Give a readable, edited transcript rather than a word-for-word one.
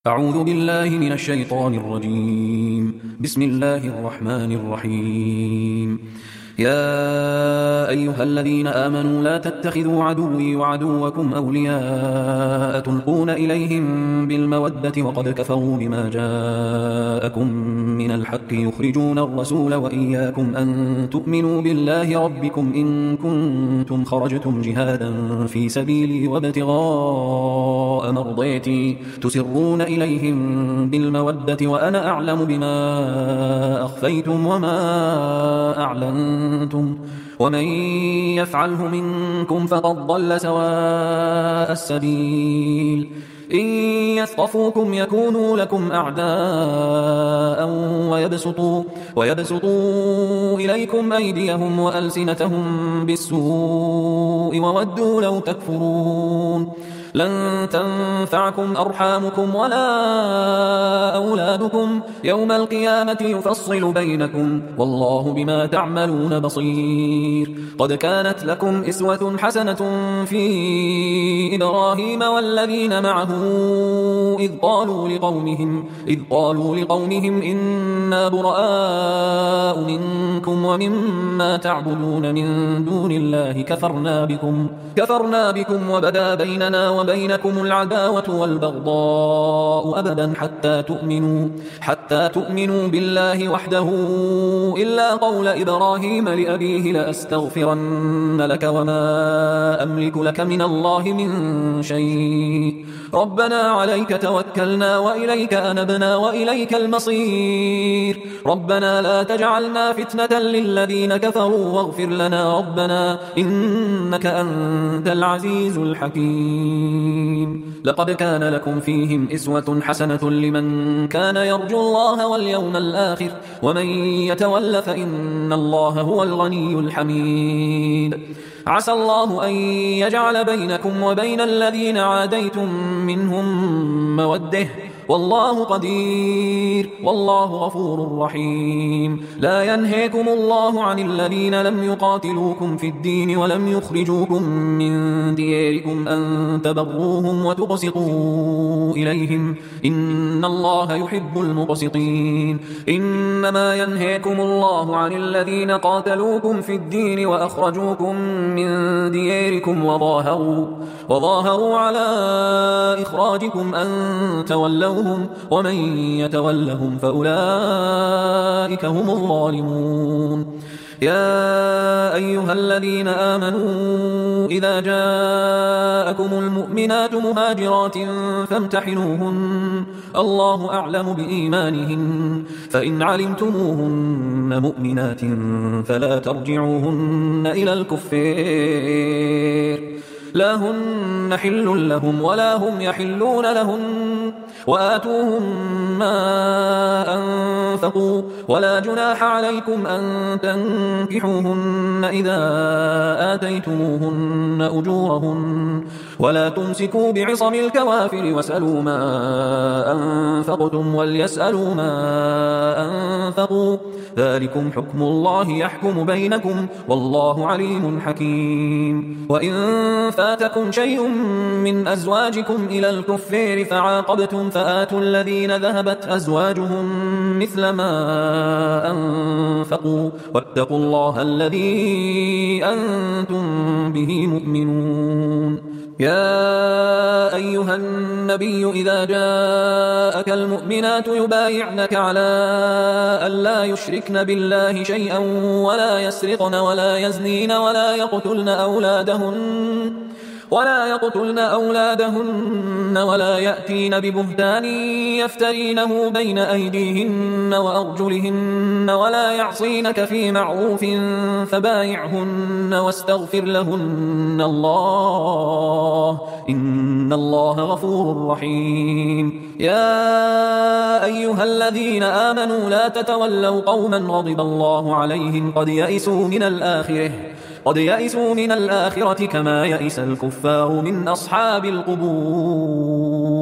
أعوذ بالله من الشيطان الرجيم. بسم الله الرحمن الرحيم. يا أيها الذين آمنوا لا تتخذوا عدوي وعدوكم أولياء تلقون إليهم بالمودة وقد كفروا بما جاءكم من الحق يخرجون الرسول وإياكم أن تؤمنوا بالله ربكم إن كنتم خرجتم جهادا في سبيلي وابتغاء مرضيتي تسرون إليهم بالمودة وأنا أعلم بما أخفيتم وما أعلنتم ومن يفعله منكم فقد ضل سواء السبيل. إن يثقفوكم يكونوا لكم أعداء ويبسطوا إليكم أيديهم وألسنتهم بالسوء وودوا لو تكفرون. لن تنفعكم أرحامكم ولا أولادكم يوم القيامة يفصل بينكم والله بما تعملون بصير. قد كانت لكم إسوة حسنة في إبراهيم والذين معه إذ قالوا لقومهم إنا براء منكم ومما تعبدون من دون الله كفرنا بكم وبدا بيننا وبينكم العداوة والبغضاء أبدا حتى تؤمنوا بالله وحده إلا قول إبراهيم لأبيه لأستغفرن لك وما أملك لك من الله من شيء ربنا عليك توكلنا وإليك أنبنا وإليك المصير. ربنا لا تجعلنا فتنة للذين كفروا واغفر لنا ربنا إنك أنت العزيز الحكيم. لقد كان لكم فيهم إسوة حسنة لمن كان يرجو الله واليوم الآخر ومن يتول فإن الله هو الغني الحميد. عسى الله أن يجعل بينكم وبين الذين عاديتم منهم مودة والله قدير والله غفور رحيم. لا ينهيكم الله عن الذين لم يقاتلوكم في الدين ولم يخرجوكم من دياركم أن تبروهم وتقسطوا إليهم إن الله يحب المقسطين. إنما ينهيكم الله عن الذين قاتلوكم في الدين وأخرجوكم من دياركم وظاهروا على إخراجكم أن تولوهم ومن يتولهم فأولئك هم الظالمون. يا أيها الذين آمنوا إذا جاءكم المؤمنات مهاجرات فامتحنوهن الله أعلم بإيمانهن فإن علمتموهن مؤمنات فلا ترجعوهن إلى الكفار لا هن حل لهم ولا هم يحلون لهن وآتوهم ما أنفقوا ولا جناح عليكم أن تنكحوهن إذا آتيتموهن أجورهن ولا تمسكوا بعصم الكوافر واسألوا ما أنفقتم وليسألوا ما أنفقوا ذلكم حكم الله يحكم بينكم والله عليم حكيم. وإن فاتكم شيء من أزواجكم إلى الكفار فعاقبتم فآتوا الذين ذهبت أزواجهم مثل ما أنفقوا واتقوا الله الذي أنتم به مؤمنون. يا أيها النبي إذا جاءك المؤمنات يبايعنك على أن لا يشركن بالله شيئا ولا يسرقن ولا يزنين ولا يقتلن أولادهن ولا يأتين ببهتان يفترينه بين أيديهن وأرجلهن ولا يعصينك في معروف فبايعهن واستغفر لهن الله إن الله غفور رحيم. يا أيها الذين آمنوا لا تتولوا قوما غضب الله عليهم قد يئسوا من الآخرة كما يئس الكفار من أصحاب القبور.